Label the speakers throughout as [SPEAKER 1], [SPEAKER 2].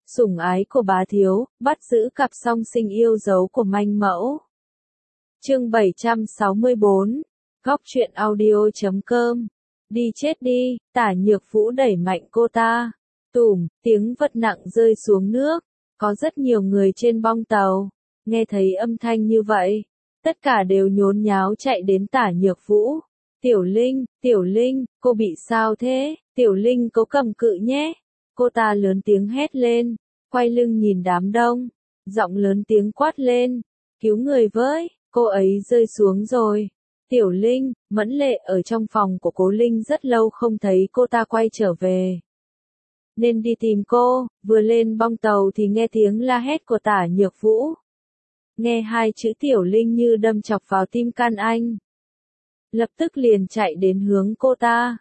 [SPEAKER 1] Sủng ái của bá thiếu, bắt giữ cặp song sinh yêu dấu của manh mẫu. Chương 764, Góc truyện audio.com. Đi chết đi, Tả Nhược Vũ đẩy mạnh cô ta. Tùm, tiếng vật nặng rơi xuống nước. Có rất nhiều người trên bong tàu. Nghe thấy âm thanh như vậy, tất cả đều nhốn nháo chạy đến Tả Nhược Vũ. Tiểu Linh, cô bị sao thế? Tiểu Linh cố cầm cự nhé. Cô ta lớn tiếng hét lên, quay lưng nhìn đám đông, giọng lớn tiếng quát lên, cứu người với, cô ấy rơi xuống rồi. Tiểu Linh, Mẫn Lệ ở trong phòng của Cố Linh rất lâu không thấy cô ta quay trở về, nên đi tìm cô, vừa lên bong tàu thì nghe tiếng la hét của Tả Nhược Vũ. Nghe hai chữ Tiểu Linh như đâm chọc vào tim can anh. Lập tức liền chạy đến hướng cô ta.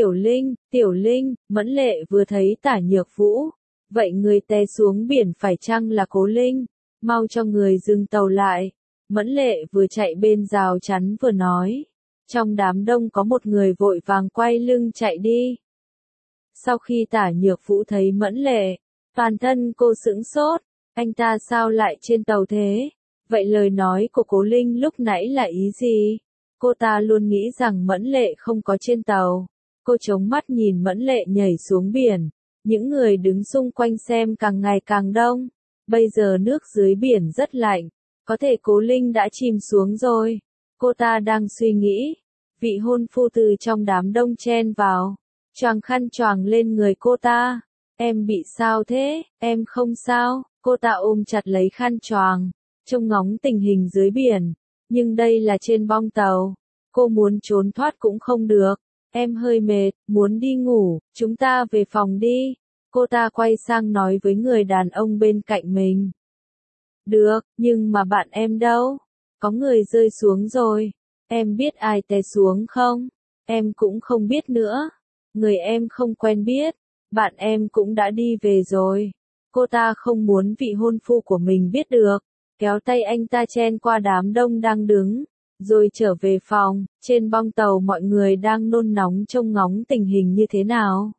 [SPEAKER 1] Tiểu Linh, Mẫn Lệ vừa thấy Tả Nhược Vũ. Vậy người té xuống biển phải chăng là Cố Linh? Mau cho người dừng tàu lại. Mẫn Lệ vừa chạy bên rào chắn vừa nói. Trong đám đông có một người vội vàng quay lưng chạy đi. Sau khi Tả Nhược Vũ thấy Mẫn Lệ, toàn thân cô sững sốt. Anh ta sao lại trên tàu thế? Vậy lời nói của Cố Linh lúc nãy là ý gì? Cô ta luôn nghĩ rằng Mẫn Lệ không có trên tàu. Cô chống mắt nhìn Mẫn Lệ nhảy xuống biển. Những người đứng xung quanh xem càng ngày càng đông. Bây giờ nước dưới biển rất lạnh. Có thể Cố Linh đã chìm xuống rồi. Cô ta đang suy nghĩ. Vị hôn phu từ trong đám đông chen vào. Choàng khăn choàng lên người cô ta. Em bị sao thế? Em không sao. Cô ta ôm chặt lấy khăn choàng, trông ngóng tình hình dưới biển. Nhưng đây là trên bong tàu. Cô muốn trốn thoát cũng không được. Em hơi mệt, muốn đi ngủ, chúng ta về phòng đi. Cô ta quay sang nói với người đàn ông bên cạnh mình. Được, nhưng mà bạn em đâu? Có người rơi xuống rồi. Em biết ai té xuống không? Em cũng không biết nữa. Người em không quen biết. Bạn em cũng đã đi về rồi. Cô ta không muốn vị hôn phu của mình biết được. Kéo tay anh ta chen qua đám đông đang đứng. Rồi trở về phòng, trên bong tàu mọi người đang nôn nóng trông ngóng tình hình như thế nào.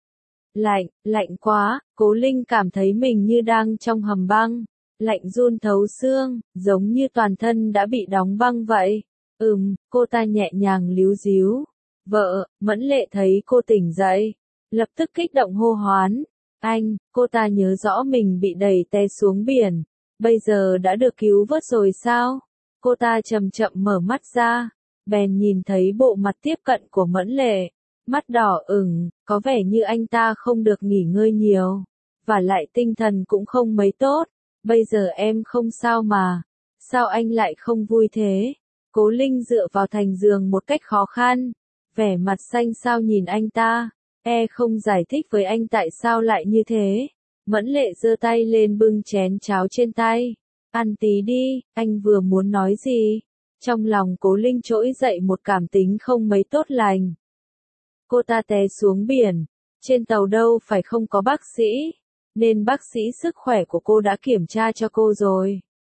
[SPEAKER 1] Lạnh quá, Cố Linh cảm thấy mình như đang trong hầm băng. Lạnh run thấu xương, giống như toàn thân đã bị đóng băng vậy. Cô ta nhẹ nhàng líu díu. Vợ, Mẫn Lệ thấy cô tỉnh dậy. Lập tức kích động hô hoán. Anh, cô ta nhớ rõ mình bị đẩy té xuống biển. Bây giờ đã được cứu vớt rồi sao? Cô ta chậm chậm mở mắt ra, bèn nhìn thấy bộ mặt tiếp cận của Mẫn Lệ. Mắt đỏ ửng, có vẻ như anh ta không được nghỉ ngơi nhiều. Và lại tinh thần cũng không mấy tốt. Bây giờ em không sao mà. Sao anh lại không vui thế? Cố Linh dựa vào thành giường một cách khó khăn. Vẻ mặt xanh xao nhìn anh ta. Không giải thích với anh tại sao lại như thế. Mẫn Lệ giơ tay lên bưng chén cháo trên tay. Ăn tí đi, anh vừa muốn nói gì? Trong lòng Cố Linh trỗi dậy một cảm tính không mấy tốt lành. Cô ta té xuống biển. Trên tàu đâu phải không có bác sĩ. Nên bác sĩ sức khỏe của cô đã kiểm tra cho cô rồi.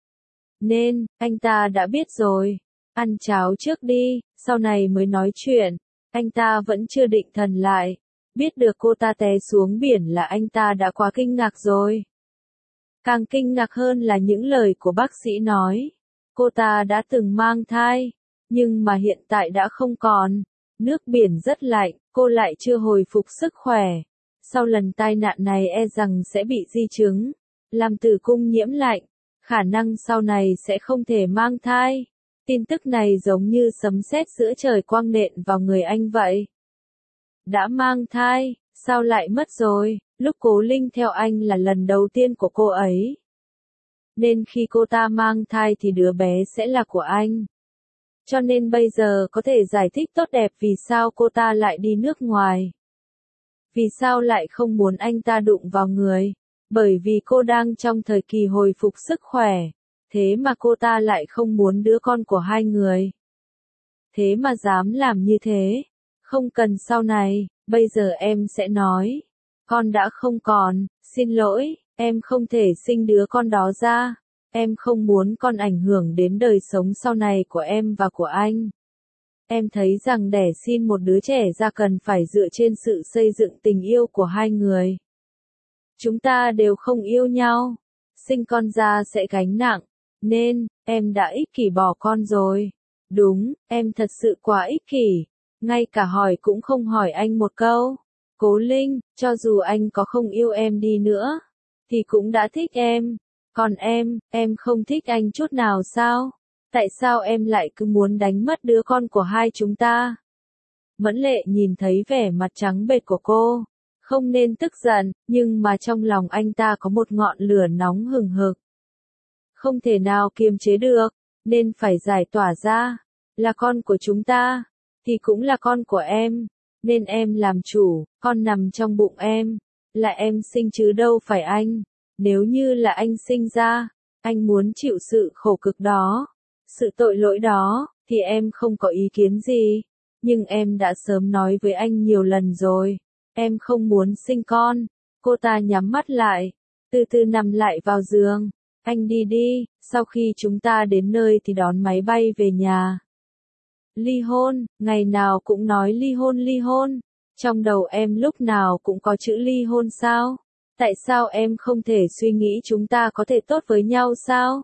[SPEAKER 1] Nên, anh ta đã biết rồi. Ăn cháo trước đi, sau này mới nói chuyện. Anh ta vẫn chưa định thần lại. Biết được cô ta té xuống biển là anh ta đã quá kinh ngạc rồi. Càng kinh ngạc hơn là những lời của bác sĩ nói. Cô ta đã từng mang thai, nhưng mà hiện tại đã không còn. Nước biển rất lạnh, cô lại chưa hồi phục sức khỏe. Sau lần tai nạn này rằng sẽ bị di chứng, làm tử cung nhiễm lạnh. Khả năng sau này sẽ không thể mang thai. Tin tức này giống như sấm sét giữa trời quang nện vào người anh vậy. Đã mang thai, sao lại mất rồi? Lúc Cố Linh theo anh là lần đầu tiên của cô ấy. Nên khi cô ta mang thai thì đứa bé sẽ là của anh. Cho nên bây giờ có thể giải thích tốt đẹp vì sao cô ta lại đi nước ngoài. Vì sao lại không muốn anh ta đụng vào người. Bởi vì cô đang trong thời kỳ hồi phục sức khỏe. Thế mà cô ta lại không muốn đứa con của hai người. Thế mà dám làm như thế. Không cần sau này, bây giờ em sẽ nói. Con đã không còn, xin lỗi, em không thể sinh đứa con đó ra. Em không muốn con ảnh hưởng đến đời sống sau này của em và của anh. Em thấy rằng đẻ xin một đứa trẻ ra cần phải dựa trên sự xây dựng tình yêu của hai người. Chúng ta đều không yêu nhau. Sinh con ra sẽ gánh nặng. Nên, em đã ích kỷ bỏ con rồi. Đúng, em thật sự quá ích kỷ. Ngay cả hỏi cũng không hỏi anh một câu. Cố Linh, cho dù anh có không yêu em đi nữa, thì cũng đã thích em. Còn em không thích anh chút nào sao? Tại sao em lại cứ muốn đánh mất đứa con của hai chúng ta? Mẫn Lệ nhìn thấy vẻ mặt trắng bệch của cô. Không nên tức giận, nhưng mà trong lòng anh ta có một ngọn lửa nóng hừng hực. Không thể nào kiềm chế được, nên phải giải tỏa ra. Là con của chúng ta, thì cũng là con của em. Nên em làm chủ, con nằm trong bụng em. Là em sinh chứ đâu phải anh. Nếu như là anh sinh ra, anh muốn chịu sự khổ cực đó, sự tội lỗi đó, thì em không có ý kiến gì. Nhưng em đã sớm nói với anh nhiều lần rồi, em không muốn sinh con. Cô ta nhắm mắt lại, từ từ nằm lại vào giường. Anh đi đi, sau khi chúng ta đến nơi thì đón máy bay về nhà. Ly hôn, ngày nào cũng nói ly hôn ly hôn. Trong đầu em lúc nào cũng có chữ ly hôn sao? Tại sao em không thể suy nghĩ chúng ta có thể tốt với nhau sao?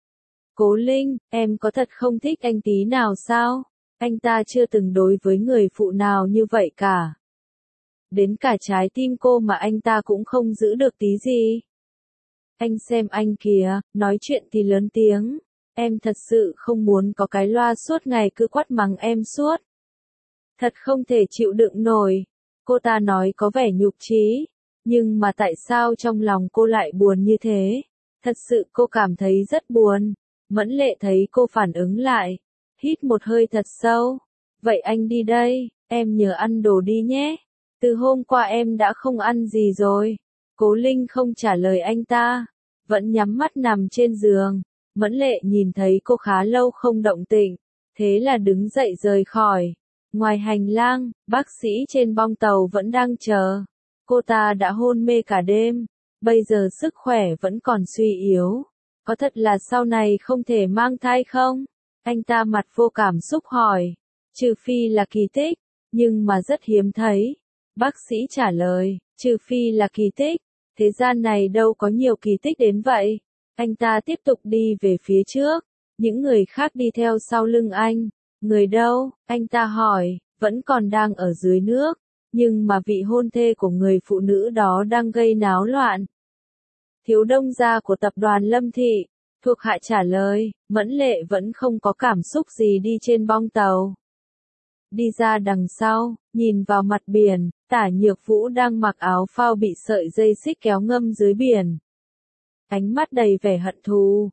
[SPEAKER 1] Cố Linh, em có thật không thích anh tí nào sao? Anh ta chưa từng đối với người phụ nào như vậy cả. Đến cả trái tim cô mà anh ta cũng không giữ được tí gì. Anh xem anh kìa, nói chuyện thì lớn tiếng. Em thật sự không muốn có cái loa suốt ngày cứ quát mắng em suốt. Thật không thể chịu đựng nổi. Cô ta nói có vẻ nhục chí. Nhưng mà tại sao trong lòng cô lại buồn như thế? Thật sự cô cảm thấy rất buồn. Mẫn Lệ thấy cô phản ứng lại. Hít một hơi thật sâu. Vậy anh đi đây, em nhớ ăn đồ đi nhé. Từ hôm qua em đã không ăn gì rồi. Cố Linh không trả lời anh ta. Vẫn nhắm mắt nằm trên giường. Mẫn Lệ nhìn thấy cô khá lâu không động tĩnh. Thế là đứng dậy rời khỏi. Ngoài hành lang, bác sĩ trên bong tàu vẫn đang chờ. Cô ta đã hôn mê cả đêm. Bây giờ sức khỏe vẫn còn suy yếu. Có thật là sau này không thể mang thai không? Anh ta mặt vô cảm xúc hỏi. Trừ phi là kỳ tích, nhưng mà rất hiếm thấy. Bác sĩ trả lời, trừ phi là kỳ tích. Thế gian này đâu có nhiều kỳ tích đến vậy. Anh ta tiếp tục đi về phía trước. Những người khác đi theo sau lưng anh. Người đâu? Anh ta hỏi, vẫn còn đang ở dưới nước. Nhưng mà vị hôn thê của người phụ nữ đó đang gây náo loạn. Thiếu đông gia của tập đoàn Lâm Thị. Thuộc hạ trả lời, Mẫn Lệ vẫn không có cảm xúc gì đi trên bong tàu. Đi ra đằng sau, nhìn vào mặt biển, Tả Nhược Vũ đang mặc áo phao bị sợi dây xích kéo ngâm dưới biển. Ánh mắt đầy vẻ hận thù.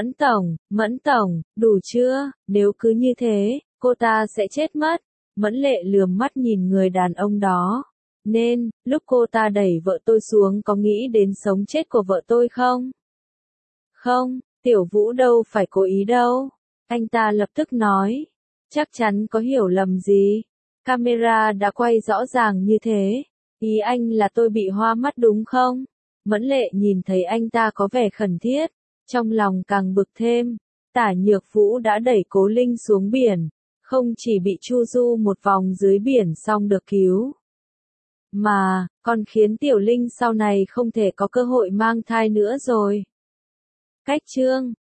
[SPEAKER 1] Mẫn tổng, đủ chưa? Nếu cứ như thế, cô ta sẽ chết mất. Mẫn Lệ lườm mắt nhìn người đàn ông đó. Nên, lúc cô ta đẩy vợ tôi xuống có nghĩ đến sống chết của vợ tôi không? Không, Tiểu Vũ đâu phải cố ý đâu. Anh ta lập tức nói. Chắc chắn có hiểu lầm gì. Camera đã quay rõ ràng như thế. Ý anh là tôi bị hoa mắt đúng không? Mẫn Lệ nhìn thấy anh ta có vẻ khẩn thiết. Trong lòng càng bực thêm. Tả Nhược Vũ đã đẩy Cố Linh xuống biển. Không chỉ bị chu du một vòng dưới biển xong được cứu. Mà, còn khiến Tiểu Linh sau này không thể có cơ hội mang thai nữa rồi. Cách chương